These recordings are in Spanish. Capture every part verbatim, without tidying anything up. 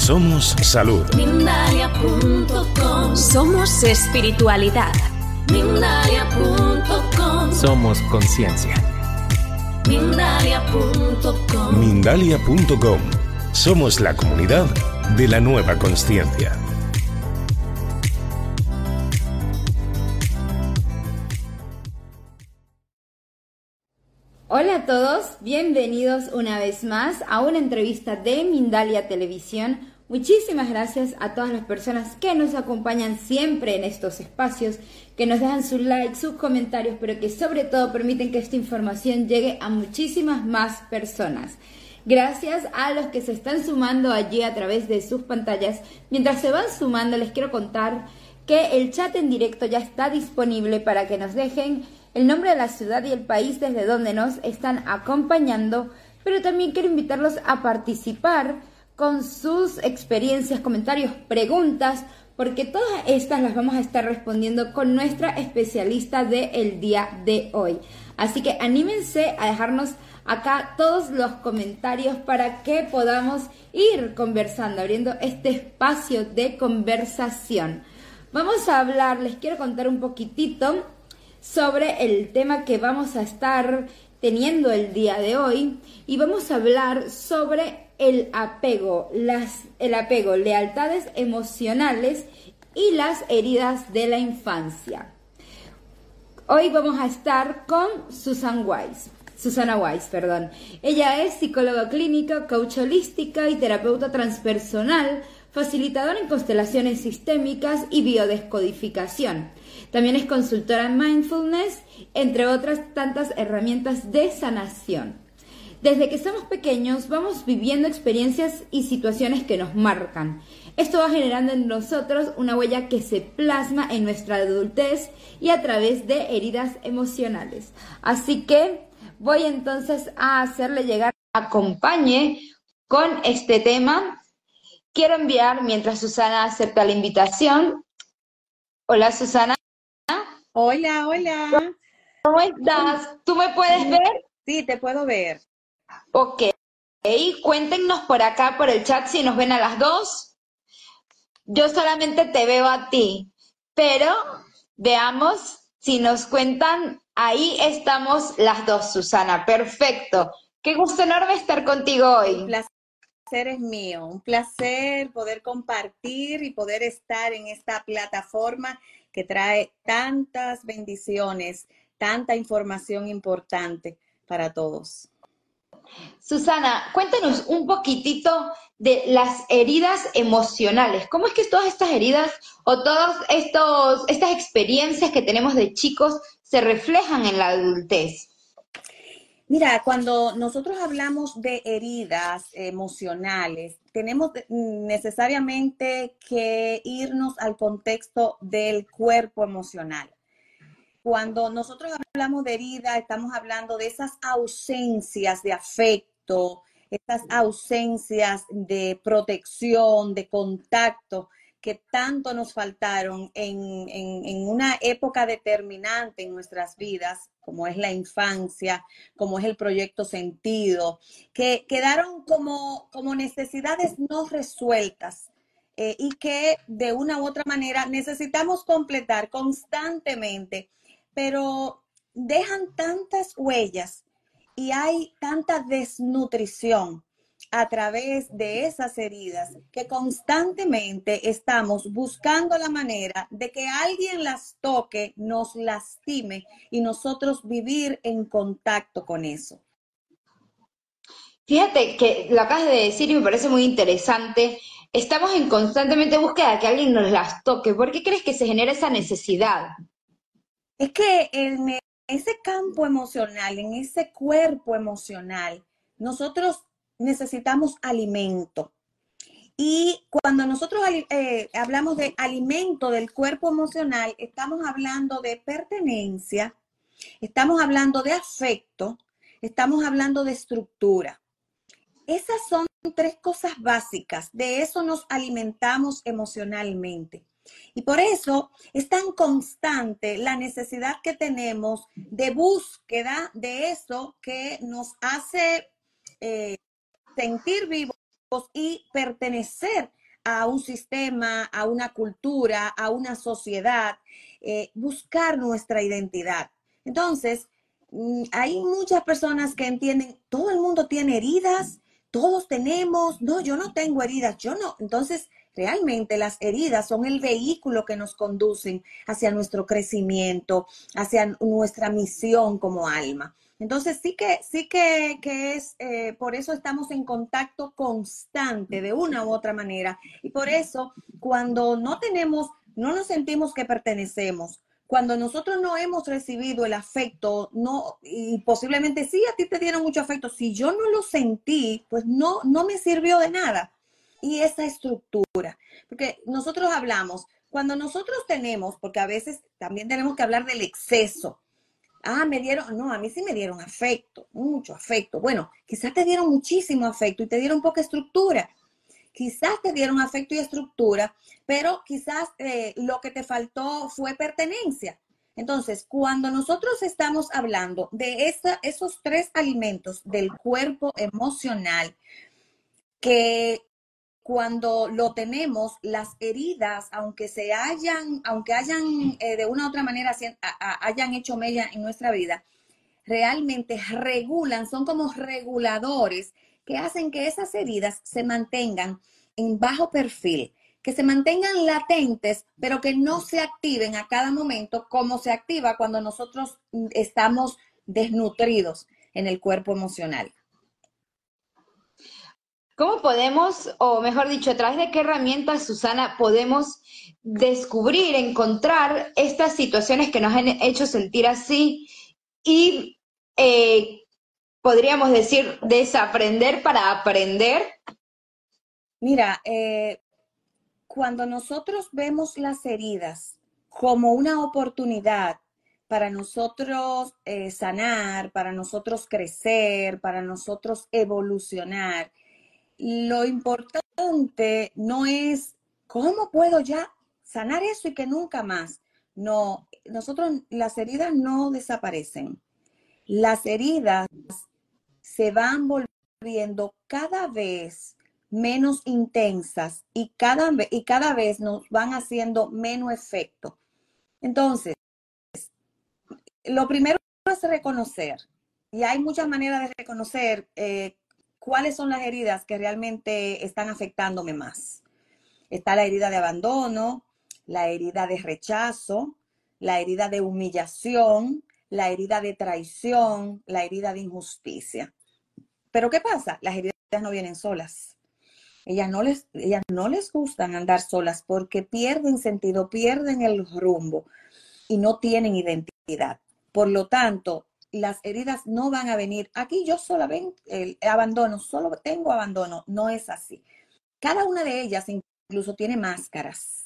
Somos salud. Mindalia punto com. Somos espiritualidad. Mindalia punto com. Somos conciencia. Mindalia punto com. Mindalia punto com. Somos la comunidad de la nueva consciencia. Hola a todos, bienvenidos una vez más a una entrevista de Mindalia Televisión. Muchísimas gracias a todas las personas que nos acompañan siempre en estos espacios, que nos dejan sus likes, sus comentarios, pero que sobre todo permiten que esta información llegue a muchísimas más personas. Gracias a los que se están sumando allí a través de sus pantallas. Mientras se van sumando, les quiero contar que el chat en directo ya está disponible para que nos dejen el nombre de la ciudad y el país desde donde nos están acompañando, pero también quiero invitarlos a participar con sus experiencias, comentarios, preguntas, porque todas estas las vamos a estar respondiendo con nuestra especialista del día de hoy. Así que anímense a dejarnos acá todos los comentarios para que podamos ir conversando, abriendo este espacio de conversación. Vamos a hablar, les quiero contar un poquitito sobre el tema que vamos a estar teniendo el día de hoy, y vamos a hablar sobre el apego, las, el apego, lealtades emocionales y las heridas de la infancia. Hoy vamos a estar con Susan Wise, Susana Wise, perdón. Ella es psicóloga clínica, coach holística y terapeuta transpersonal, facilitadora en constelaciones sistémicas y biodescodificación. También es consultora en mindfulness, entre otras tantas herramientas de sanación. Desde que somos pequeños vamos viviendo experiencias y situaciones que nos marcan. Esto va generando en nosotros una huella que se plasma en nuestra adultez y a través de heridas emocionales. Así que voy entonces a hacerle llegar, acompañe con este tema. Quiero enviar, mientras Susana acepta la invitación. Hola, Susana. Hola, hola. ¿Cómo estás? ¿Tú me puedes ver? Sí, te puedo ver. Ok. Cuéntenos por acá, por el chat, si nos ven a las dos. Yo solamente te veo a ti, pero veamos si nos cuentan. Ahí estamos las dos, Susana. Perfecto. Qué gusto enorme estar contigo hoy. Un placer es mío. Un placer poder compartir y poder estar en esta plataforma que trae tantas bendiciones, tanta información importante para todos. Susana, cuéntanos un poquitito de las heridas emocionales. ¿Cómo es que todas estas heridas o todas estos, estas experiencias que tenemos de chicos se reflejan en la adultez? Mira, cuando nosotros hablamos de heridas emocionales, tenemos necesariamente que irnos al contexto del cuerpo emocional. Cuando nosotros hablamos de herida, estamos hablando de esas ausencias de afecto, esas ausencias de protección, de contacto, que tanto nos faltaron en, en, en una época determinante en nuestras vidas, como es la infancia, como es el proyecto sentido, que quedaron como, como necesidades no resueltas eh, y que de una u otra manera necesitamos completar constantemente, pero dejan tantas huellas y hay tanta desnutrición a través de esas heridas que constantemente estamos buscando la manera de que alguien las toque, nos lastime y nosotros vivir en contacto con eso. Fíjate que lo acabas de decir y me parece muy interesante. Estamos en constantemente búsqueda de que alguien nos las toque. ¿Por qué crees que se genera esa necesidad? Es que en ese campo emocional, en ese cuerpo emocional, nosotros necesitamos alimento. Y cuando nosotros eh, hablamos de alimento del cuerpo emocional, estamos hablando de pertenencia, estamos hablando de afecto, estamos hablando de estructura. Esas son tres cosas básicas. De eso nos alimentamos emocionalmente. Y por eso es tan constante la necesidad que tenemos de búsqueda de eso que nos hace eh, sentir vivos, y pertenecer a un sistema, a una cultura, a una sociedad, eh, buscar nuestra identidad. Entonces, hay muchas personas que entienden, todo el mundo tiene heridas, todos tenemos, no, yo no tengo heridas, yo no. Entonces, realmente las heridas son el vehículo que nos conducen hacia nuestro crecimiento, hacia nuestra misión como alma. Entonces, sí que, sí que, que es, eh, por eso estamos en contacto constante de una u otra manera. Y por eso, cuando no tenemos, no nos sentimos que pertenecemos, cuando nosotros no hemos recibido el afecto, no, y posiblemente sí, a ti te dieron mucho afecto, si yo no lo sentí, pues no, no me sirvió de nada. Y esa estructura, porque nosotros hablamos, cuando nosotros tenemos, porque a veces también tenemos que hablar del exceso. Ah, me dieron, no, a mí sí me dieron afecto, mucho afecto. Bueno, quizás te dieron muchísimo afecto y te dieron poca estructura. Quizás te dieron afecto y estructura, pero quizás eh, lo que te faltó fue pertenencia. Entonces, cuando nosotros estamos hablando de esa, esos tres alimentos del cuerpo emocional, que cuando lo tenemos, las heridas, aunque se hayan, aunque hayan eh, de una u otra manera a, a, hayan hecho mella en nuestra vida, realmente regulan, son como reguladores que hacen que esas heridas se mantengan en bajo perfil, que se mantengan latentes, pero que no se activen a cada momento como se activa cuando nosotros estamos desnutridos en el cuerpo emocional. ¿Cómo podemos, o mejor dicho, a través de qué herramientas, Susana, podemos descubrir, encontrar estas situaciones que nos han hecho sentir así y eh, podríamos decir desaprender para aprender? Mira, eh, cuando nosotros vemos las heridas como una oportunidad para nosotros eh, sanar, para nosotros crecer, para nosotros evolucionar, lo importante no es cómo puedo ya sanar eso y que nunca más. No, nosotros, las heridas no desaparecen. Las heridas se van volviendo cada vez menos intensas y cada, y cada vez nos van haciendo menos efecto. Entonces, lo primero es reconocer, y hay muchas maneras de reconocer eh, cuáles son las heridas que realmente están afectándome más. Está la herida de abandono, la herida de rechazo, la herida de humillación, la herida de traición, la herida de injusticia. Pero ¿qué pasa? Las heridas no vienen solas. Ellas no les, ellas no les gustan andar solas porque pierden sentido, pierden el rumbo y no tienen identidad. Por lo tanto, las heridas no van a venir. Aquí yo solo ven el abandono, solo tengo abandono. No es así. Cada una de ellas incluso tiene máscaras.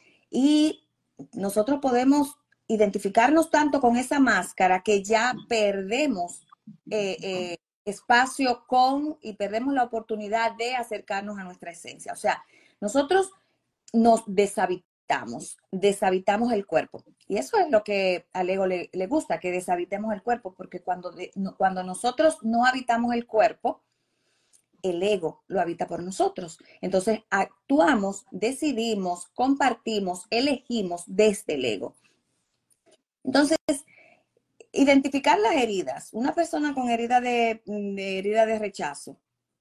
Y nosotros podemos identificarnos tanto con esa máscara que ya perdemos eh, eh, espacio con y perdemos la oportunidad de acercarnos a nuestra esencia. O sea, nosotros nos deshabitamos, deshabitamos el cuerpo. Y eso es lo que al ego le, le gusta, que deshabitemos el cuerpo, porque cuando, de, no, cuando nosotros no habitamos el cuerpo, el ego lo habita por nosotros. Entonces actuamos, decidimos, compartimos, elegimos desde el ego. Entonces, identificar las heridas. Una persona con herida de, de, herida de rechazo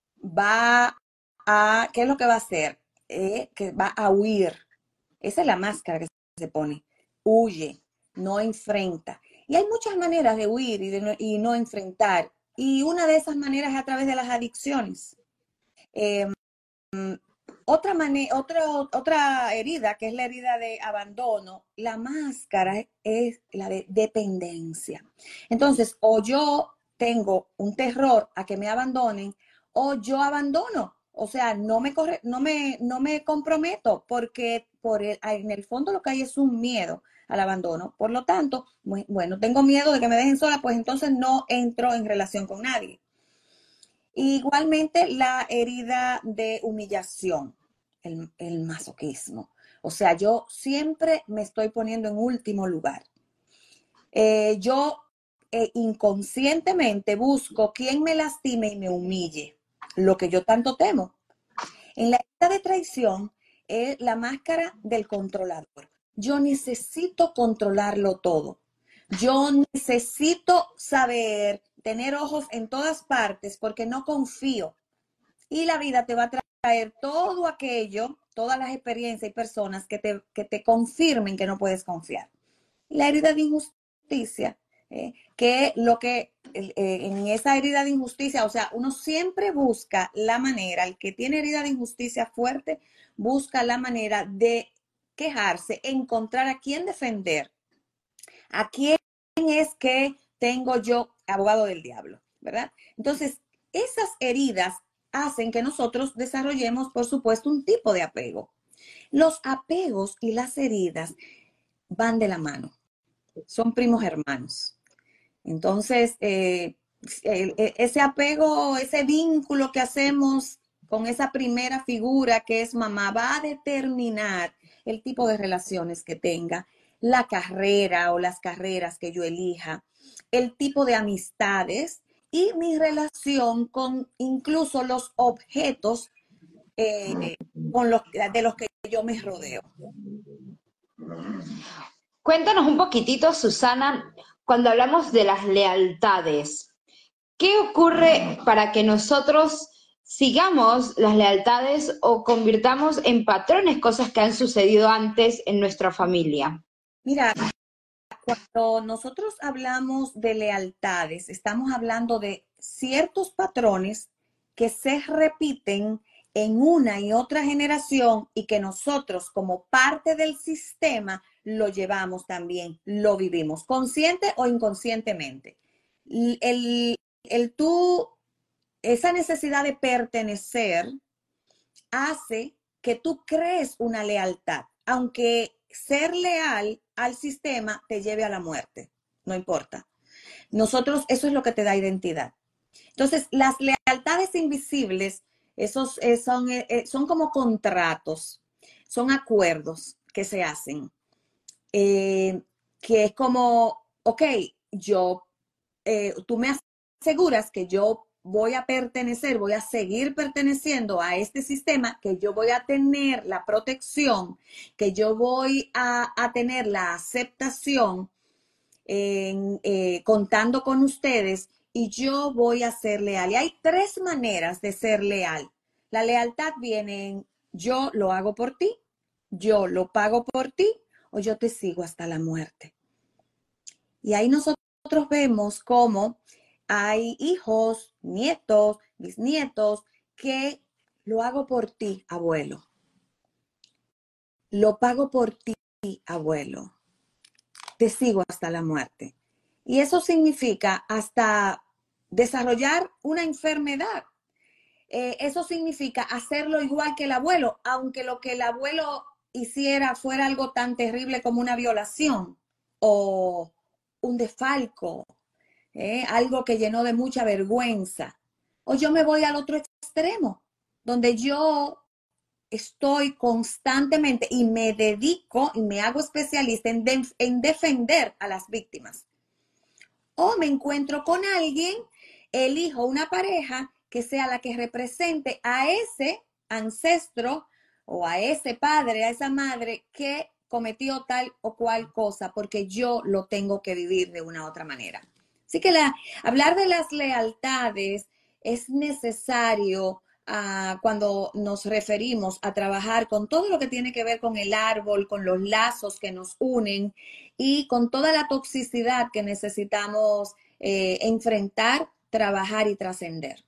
va a, ¿qué es lo que va a hacer? Eh, que va a huir. Esa es la máscara que se pone. Huye, no enfrenta. Y hay muchas maneras de huir y, de no, y no enfrentar. Y una de esas maneras es a través de las adicciones. Eh, otra, otra, otra herida, que es la herida de abandono, la máscara es la de dependencia. Entonces, o yo tengo un terror a que me abandonen, o yo abandono. O sea, no me, corre, no me, no me comprometo porque por el, en el fondo lo que hay es un miedo al abandono. Por lo tanto, bueno, tengo miedo de que me dejen sola, pues entonces no entro en relación con nadie. Igualmente la herida de humillación, el, el masoquismo. O sea, yo siempre me estoy poniendo en último lugar. Eh, yo eh, inconscientemente busco quien me lastime y me humille, lo que yo tanto temo. En la herida de traición es la máscara del controlador. Yo necesito controlarlo todo. Yo necesito saber, tener ojos en todas partes porque no confío. Y la vida te va a traer todo aquello, todas las experiencias y personas que te, que te confirmen que no puedes confiar. La herida de injusticia, eh, que lo que eh, en esa herida de injusticia, o sea, uno siempre busca la manera, el que tiene herida de injusticia fuerte, busca la manera de quejarse, encontrar a quién defender, a quién es que tengo yo abogado del diablo, ¿verdad? Entonces, esas heridas hacen que nosotros desarrollemos, por supuesto, un tipo de apego. Los apegos y las heridas van de la mano, son primos hermanos. Entonces, eh, ese apego, ese vínculo que hacemos con esa primera figura que es mamá va a determinar el tipo de relaciones que tenga, la carrera o las carreras que yo elija, el tipo de amistades y mi relación con incluso los objetos eh, con los, de los que yo me rodeo. Cuéntanos un poquitito, Susana, cuando hablamos de las lealtades. ¿Qué ocurre para que nosotros sigamos las lealtades o convirtamos en patrones cosas que han sucedido antes en nuestra familia? Mira, cuando nosotros hablamos de lealtades, estamos hablando de ciertos patrones que se repiten en una y otra generación y que nosotros como parte del sistema lo llevamos también, lo vivimos, consciente o inconscientemente. El, el tú, esa necesidad de pertenecer hace que tú crees una lealtad, aunque ser leal al sistema te lleve a la muerte, no importa. Nosotros, eso es lo que te da identidad. Entonces, las lealtades invisibles, esos eh, son, eh, son como contratos, son acuerdos que se hacen, eh, que es como, ok, yo, eh, tú me aseguras que yo voy a pertenecer, voy a seguir perteneciendo a este sistema, que yo voy a tener la protección, que yo voy a, a tener la aceptación en, eh, contando con ustedes y yo voy a ser leal. Y hay tres maneras de ser leal. La lealtad viene en yo lo hago por ti, yo lo pago por ti o yo te sigo hasta la muerte. Y ahí nosotros vemos cómo hay hijos, nietos, bisnietos, que lo hago por ti, abuelo. Lo pago por ti, abuelo. Te sigo hasta la muerte. Y eso significa hasta desarrollar una enfermedad. Eh, eso significa hacerlo igual que el abuelo, aunque lo que el abuelo hiciera fuera algo tan terrible como una violación o un desfalco. Eh, algo que llenó de mucha vergüenza. O yo me voy al otro extremo, donde yo estoy constantemente y me dedico y me hago especialista en, de, en defender a las víctimas. O me encuentro con alguien, elijo una pareja que sea la que represente a ese ancestro o a ese padre, a esa madre que cometió tal o cual cosa, porque yo lo tengo que vivir de una u otra manera. Así que la, hablar de las lealtades es necesario uh, cuando nos referimos a trabajar con todo lo que tiene que ver con el árbol, con los lazos que nos unen y con toda la toxicidad que necesitamos eh, enfrentar, trabajar y trascender.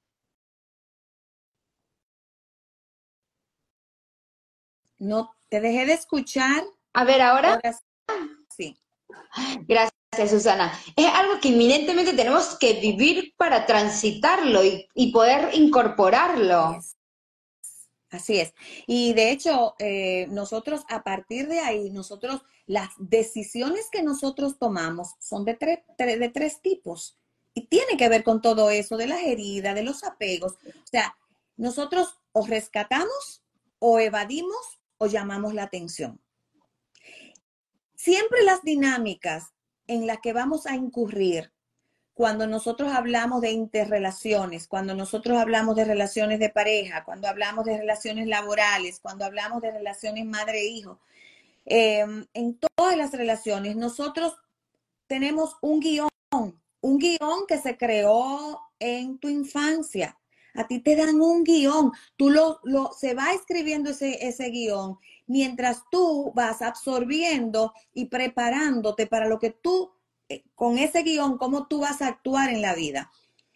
No, te dejé de escuchar. A ver, ahora. Ahora sí. Gracias. Gracias, Susana. Es algo que inminentemente tenemos que vivir para transitarlo y, y poder incorporarlo. Yes. Así es. Y de hecho, eh, nosotros a partir de ahí, nosotros, las decisiones que nosotros tomamos son de, tre tre de tres tipos. Y tiene que ver con todo eso, de las heridas, de los apegos. O sea, nosotros o rescatamos, o evadimos, o llamamos la atención. Siempre las dinámicas en las que vamos a incurrir cuando nosotros hablamos de interrelaciones, cuando nosotros hablamos de relaciones de pareja, cuando hablamos de relaciones laborales, cuando hablamos de relaciones madre-hijo, eh, en todas las relaciones nosotros tenemos un guión, un guión que se creó en tu infancia. A ti te dan un guión, tú lo, lo, se va escribiendo ese, ese guión mientras tú vas absorbiendo y preparándote para lo que tú, eh, con ese guión, cómo tú vas a actuar en la vida.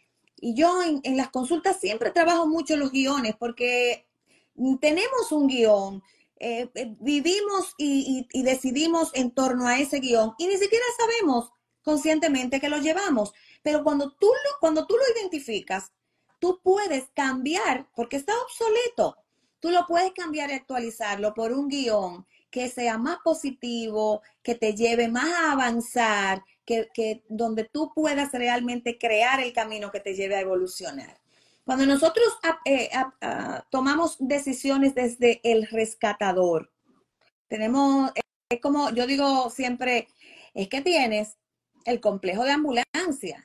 Y yo en, en las consultas siempre trabajo mucho los guiones porque tenemos un guión, eh, eh, vivimos y, y, y decidimos en torno a ese guión y ni siquiera sabemos conscientemente que lo llevamos. Pero cuando tú lo, cuando tú lo identificas, tú puedes cambiar, porque está obsoleto, tú lo puedes cambiar y actualizarlo por un guión que sea más positivo, que te lleve más a avanzar, que, que donde tú puedas realmente crear el camino que te lleve a evolucionar. Cuando nosotros eh, eh, eh, tomamos decisiones desde el rescatador, tenemos, es como yo digo siempre, es que tienes el complejo de ambulancia,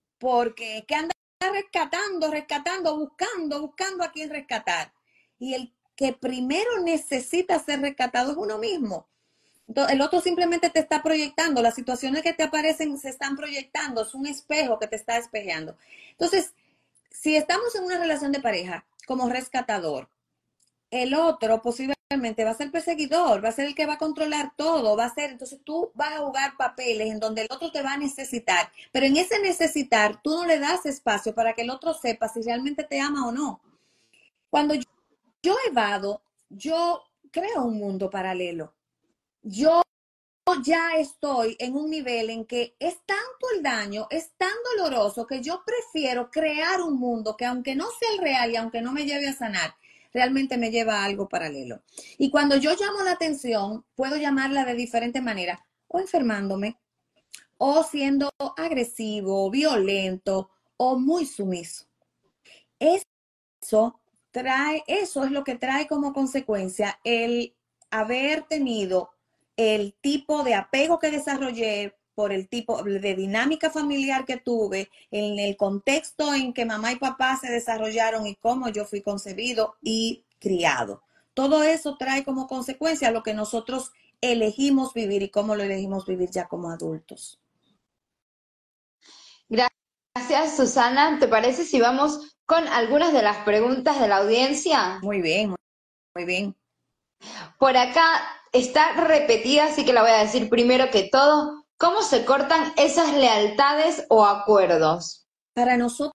porque ¿qué anda rescatando, rescatando, buscando, buscando a quién rescatar? Y el que primero necesita ser rescatado es uno mismo. Entonces, el otro simplemente te está proyectando, las situaciones que te aparecen se están proyectando, es un espejo que te está espejeando. Entonces, si estamos en una relación de pareja como rescatador, el otro posiblemente va a ser perseguidor, va a ser el que va a controlar todo, va a ser, entonces tú vas a jugar papeles en donde el otro te va a necesitar, pero en ese necesitar tú no le das espacio para que el otro sepa si realmente te ama o no. Cuando yo, yo evado, yo creo un mundo paralelo. Yo ya estoy en un nivel en que es tanto el daño, es tan doloroso que yo prefiero crear un mundo que aunque no sea el real y aunque no me lleve a sanar, realmente me lleva a algo paralelo. Y cuando yo llamo la atención, puedo llamarla de diferente manera, o enfermándome, o siendo agresivo, violento, o muy sumiso. Eso trae, eso es lo que trae como consecuencia el haber tenido el tipo de apego que desarrollé por el tipo de dinámica familiar que tuve, en el contexto en que mamá y papá se desarrollaron y cómo yo fui concebido y criado. Todo eso trae como consecuencia lo que nosotros elegimos vivir y cómo lo elegimos vivir ya como adultos. Gracias, Susana. ¿Te parece si vamos con algunas de las preguntas de la audiencia? Muy bien, muy bien. Por acá está repetida, así que la voy a decir primero que todo. ¿Cómo se cortan esas lealtades o acuerdos? Para nosotros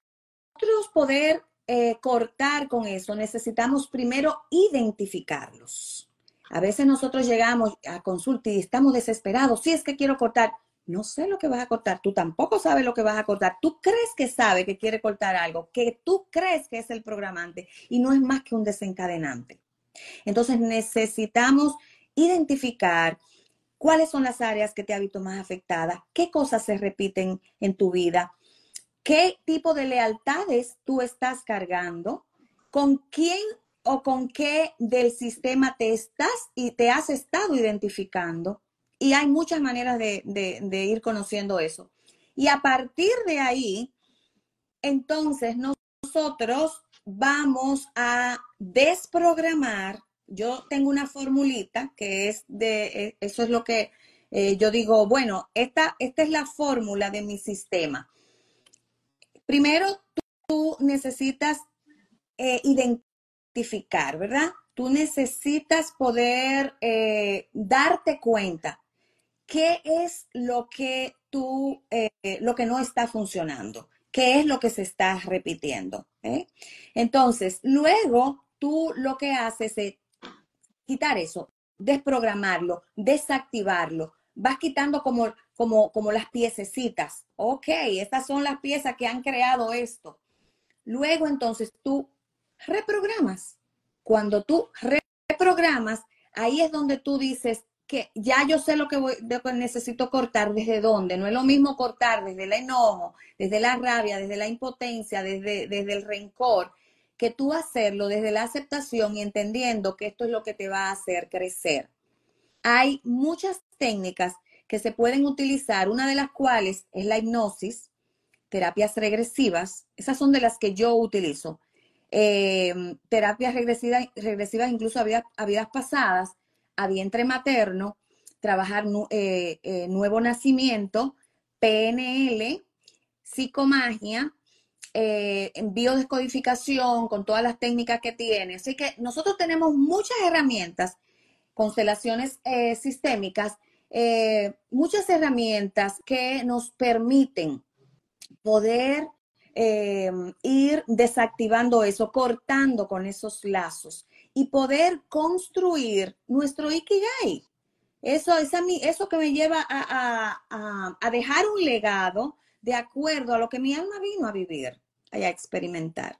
poder eh, cortar con eso, necesitamos primero identificarlos. A veces nosotros llegamos a consulta y estamos desesperados. Si es que quiero cortar, no sé lo que vas a cortar. Tú tampoco sabes lo que vas a cortar. Tú crees que sabe que quiere cortar algo, que tú crees que es el programante y no es más que un desencadenante. Entonces necesitamos identificar cuáles son las áreas que te han visto más afectadas, qué cosas se repiten en tu vida, qué tipo de lealtades tú estás cargando, con quién o con qué del sistema te estás y te has estado identificando. Y hay muchas maneras de, de, de ir conociendo eso. Y a partir de ahí, entonces nosotros vamos a desprogramar. Yo tengo una formulita que es de, eso es lo que eh, yo digo, bueno, esta, esta es la fórmula de mi sistema. Primero, tú, tú necesitas eh, identificar, ¿verdad? Tú necesitas poder eh, darte cuenta qué es lo que tú, eh, lo que no está funcionando, qué es lo que se está repitiendo. ¿eh? Entonces, luego tú lo que haces es quitar eso, desprogramarlo, desactivarlo. Vas quitando como, como, como las piececitas. Ok, estas son las piezas que han creado esto. Luego, entonces, tú reprogramas. Cuando tú reprogramas, ahí es donde tú dices que ya yo sé lo que, voy, lo que necesito cortar, desde dónde. No es lo mismo cortar desde el enojo, desde la rabia, desde la impotencia, desde, desde el rencor, que tú hacerlo desde la aceptación y entendiendo que esto es lo que te va a hacer crecer. Hay muchas técnicas que se pueden utilizar, una de las cuales es la hipnosis, terapias regresivas, esas son de las que yo utilizo. Eh, terapias regresivas, regresivas incluso a vidas, a vidas pasadas, a vientre materno, trabajar eh, eh, nuevo nacimiento, P N L, psicomagia, eh, biodescodificación, con todas las técnicas que tiene. Así que nosotros tenemos muchas herramientas, constelaciones eh, sistémicas, eh, muchas herramientas que nos permiten poder eh, ir desactivando eso, cortando con esos lazos y poder construir nuestro Ikigai. Eso, esa, eso que me lleva a, a, a, a dejar un legado de acuerdo a lo que mi alma vino a vivir, a experimentar.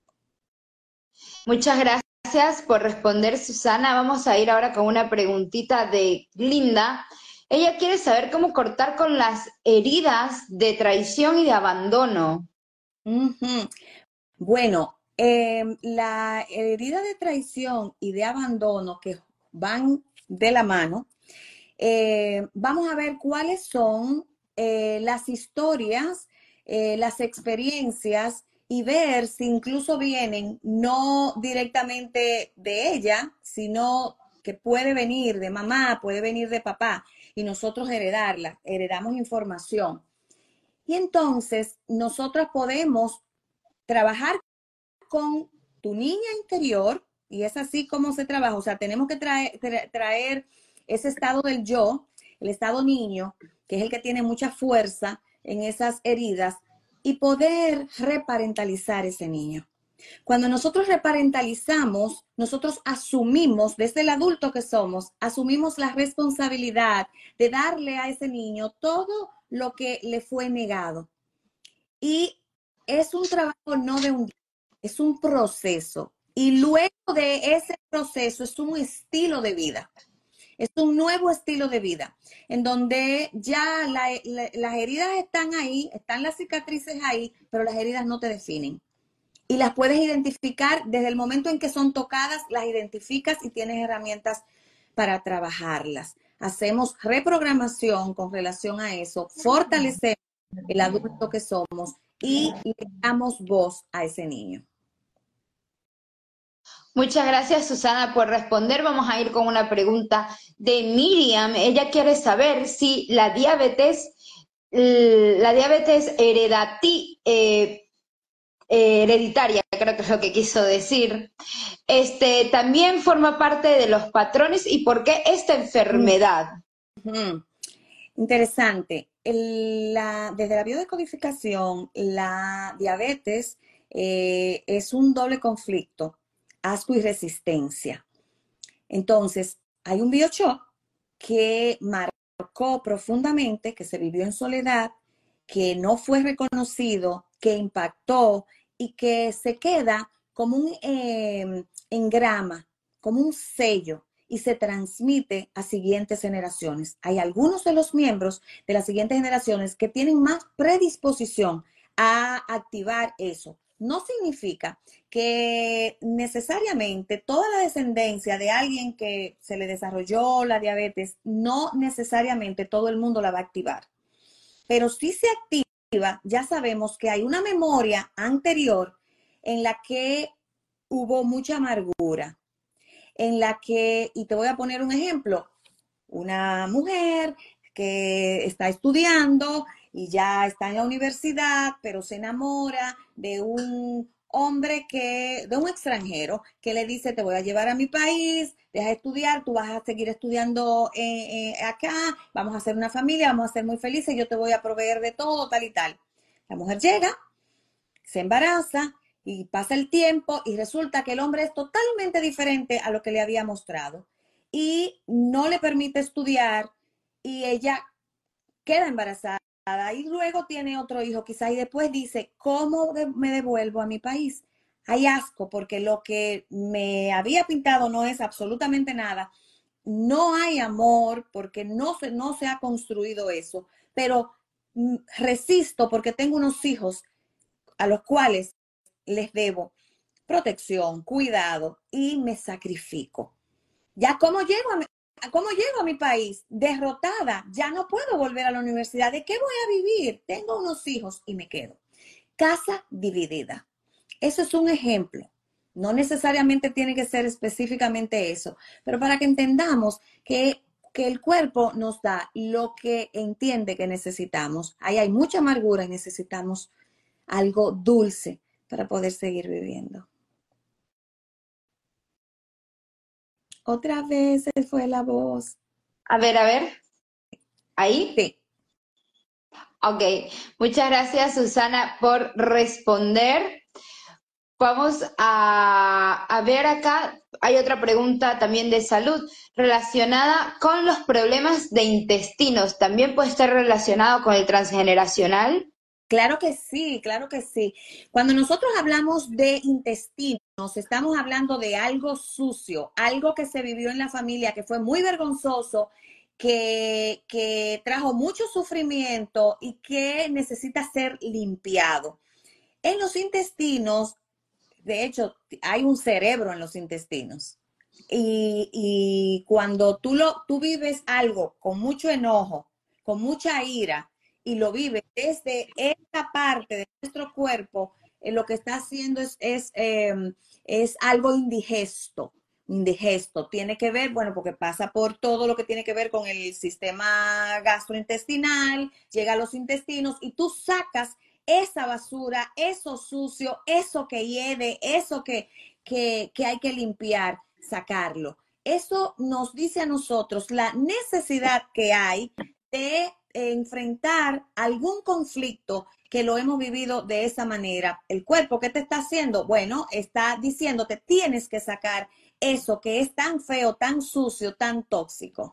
Muchas gracias por responder, Susana. Vamos a ir ahora con una preguntita de Linda. Ella quiere saber cómo cortar con las heridas de traición y de abandono. Uh-huh. Bueno, eh, la herida de traición y de abandono que van de la mano, eh, vamos a ver cuáles son eh, las historias, eh, las experiencias y ver si incluso vienen no directamente de ella, sino que puede venir de mamá, puede venir de papá y nosotros heredarla, heredamos información. Y entonces nosotros podemos trabajar con tu niña interior y es así como se trabaja. O sea, tenemos que traer, tra traer ese estado del yo, el estado niño, que es el que tiene mucha fuerza en esas heridas y poder reparentalizar ese niño. Cuando nosotros reparentalizamos, nosotros asumimos, desde el adulto que somos, asumimos la responsabilidad de darle a ese niño todo lo que le fue negado. Y es un trabajo no de un día, es un proceso. Y luego de ese proceso es un estilo de vida. Es un nuevo estilo de vida, en donde ya la, la, las heridas están ahí, están las cicatrices ahí, pero las heridas no te definen. Y las puedes identificar desde el momento en que son tocadas, las identificas y tienes herramientas para trabajarlas. Hacemos reprogramación con relación a eso, fortalecemos el adulto que somos y le damos voz a ese niño. Muchas gracias, Susana, por responder. Vamos a ir con una pregunta de Miriam. Ella quiere saber si la diabetes, la diabetes heredati, eh, hereditaria, creo que es lo que quiso decir, este, también forma parte de los patrones y por qué esta enfermedad. Uh-huh. Interesante. El, la, desde la biodescodificación, la diabetes eh, es un doble conflicto, asco y resistencia. Entonces, hay un bioshock que marcó profundamente, que se vivió en soledad, que no fue reconocido, que impactó y que se queda como un eh, engrama, como un sello y se transmite a siguientes generaciones. Hay algunos de los miembros de las siguientes generaciones que tienen más predisposición a activar eso. No significa que necesariamente toda la descendencia de alguien que se le desarrolló la diabetes, no necesariamente todo el mundo la va a activar. Pero si se activa, ya sabemos que hay una memoria anterior en la que hubo mucha amargura, en la que, y te voy a poner un ejemplo, una mujer que está estudiando y ya está en la universidad, pero se enamora de un hombre que, de un extranjero que le dice, te voy a llevar a mi país, deja de estudiar, tú vas a seguir estudiando eh, eh, acá, vamos a hacer una familia, vamos a ser muy felices, yo te voy a proveer de todo, tal y tal. La mujer llega, se embaraza y pasa el tiempo y resulta que el hombre es totalmente diferente a lo que le había mostrado y no le permite estudiar y ella queda embarazada y luego tiene otro hijo quizás y después dice, ¿cómo de- me devuelvo a mi país? Hay asco porque lo que me había pintado no es absolutamente nada. No hay amor porque no se, no se ha construido eso, pero mm, resisto porque tengo unos hijos a los cuales les debo protección, cuidado y me sacrifico. ¿Ya cómo llego a mi, ¿cómo llego a mi país? Derrotada, ya no puedo volver a la universidad. ¿De qué voy a vivir? Tengo unos hijos y me quedo. Casa dividida. Eso es un ejemplo. No necesariamente tiene que ser específicamente eso, pero para que entendamos que, que el cuerpo nos da lo que entiende que necesitamos. Ahí hay mucha amargura y necesitamos algo dulce para poder seguir viviendo. Otra vez se fue la voz. A ver, a ver. ¿Ahí? Sí. Ok. Muchas gracias, Susana, por responder. Vamos a, a ver acá. Hay otra pregunta también de salud relacionada con los problemas de intestinos. ¿También puede estar relacionado con el transgeneracional? Claro que sí, claro que sí. Cuando nosotros hablamos de intestinos, estamos hablando de algo sucio, algo que se vivió en la familia, que fue muy vergonzoso, que, que trajo mucho sufrimiento y que necesita ser limpiado. En los intestinos, de hecho, hay un cerebro en los intestinos. Y, y cuando tú, lo, tú vives algo con mucho enojo, con mucha ira, y lo vive desde esta parte de nuestro cuerpo, eh, lo que está haciendo es, es, eh, es algo indigesto, indigesto. Tiene que ver, bueno, porque pasa por todo lo que tiene que ver con el sistema gastrointestinal, llega a los intestinos y tú sacas esa basura, eso sucio, eso que hiede, eso que, que, que hay que limpiar, sacarlo. Eso nos dice a nosotros la necesidad que hay de enfrentar algún conflicto que lo hemos vivido de esa manera. El cuerpo, ¿qué te está haciendo? Bueno, está diciéndote, tienes que sacar eso que es tan feo, tan sucio, tan tóxico.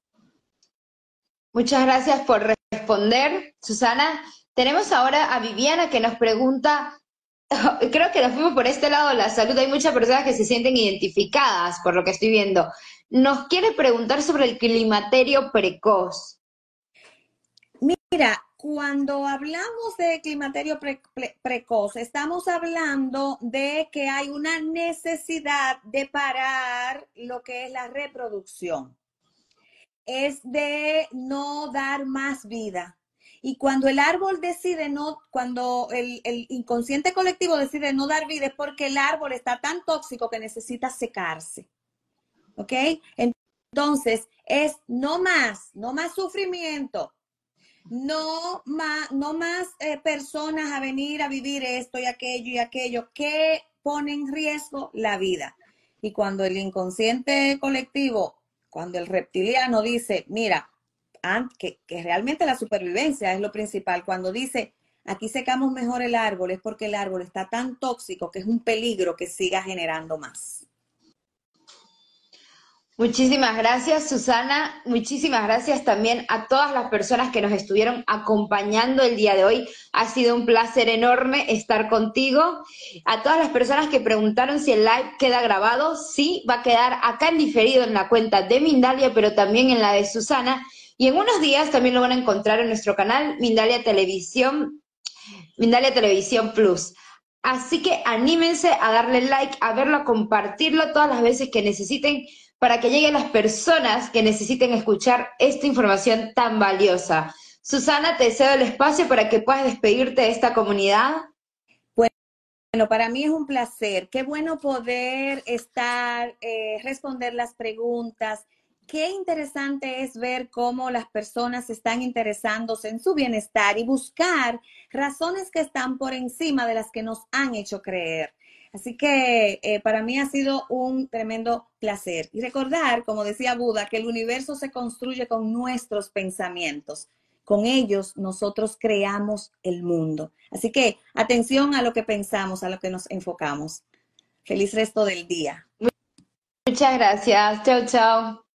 Muchas gracias por responder, Susana. Tenemos ahora a Viviana que nos pregunta, creo que nos fuimos por este lado de la salud, hay muchas personas que se sienten identificadas por lo que estoy viendo. Nos quiere preguntar sobre el climaterio precoz. Mira, cuando hablamos de climaterio pre pre precoz, estamos hablando de que hay una necesidad de parar lo que es la reproducción. Es de no dar más vida. Y cuando el árbol decide no, cuando el, el inconsciente colectivo decide no dar vida, es porque el árbol está tan tóxico que necesita secarse. ¿Ok? Entonces, es no más, no más sufrimiento. No más, no más eh, personas a venir a vivir esto y aquello y aquello que ponen en riesgo la vida. Y cuando el inconsciente colectivo, cuando el reptiliano dice, mira, que, que realmente la supervivencia es lo principal, cuando dice, aquí secamos mejor el árbol, es porque el árbol está tan tóxico que es un peligro que siga generando más. Muchísimas gracias, Susana. Muchísimas gracias también a todas las personas que nos estuvieron acompañando el día de hoy. Ha sido un placer enorme estar contigo. A todas las personas que preguntaron si el live queda grabado, sí, va a quedar acá en diferido en la cuenta de Mindalia, pero también en la de Susana. Y en unos días también lo van a encontrar en nuestro canal Mindalia Televisión, Mindalia Televisión Plus. Así que anímense a darle like, a verlo, a compartirlo todas las veces que necesiten, para que lleguen las personas que necesiten escuchar esta información tan valiosa. Susana, te cedo el espacio para que puedas despedirte de esta comunidad. Bueno, para mí es un placer. Qué bueno poder estar, eh, responder las preguntas. Qué interesante es ver cómo las personas están interesándose en su bienestar y buscar razones que están por encima de las que nos han hecho creer. Así que eh, para mí ha sido un tremendo placer. Y recordar, como decía Buda, que el universo se construye con nuestros pensamientos. Con ellos nosotros creamos el mundo. Así que atención a lo que pensamos, a lo que nos enfocamos. Feliz resto del día. Muchas gracias. Chao, chao.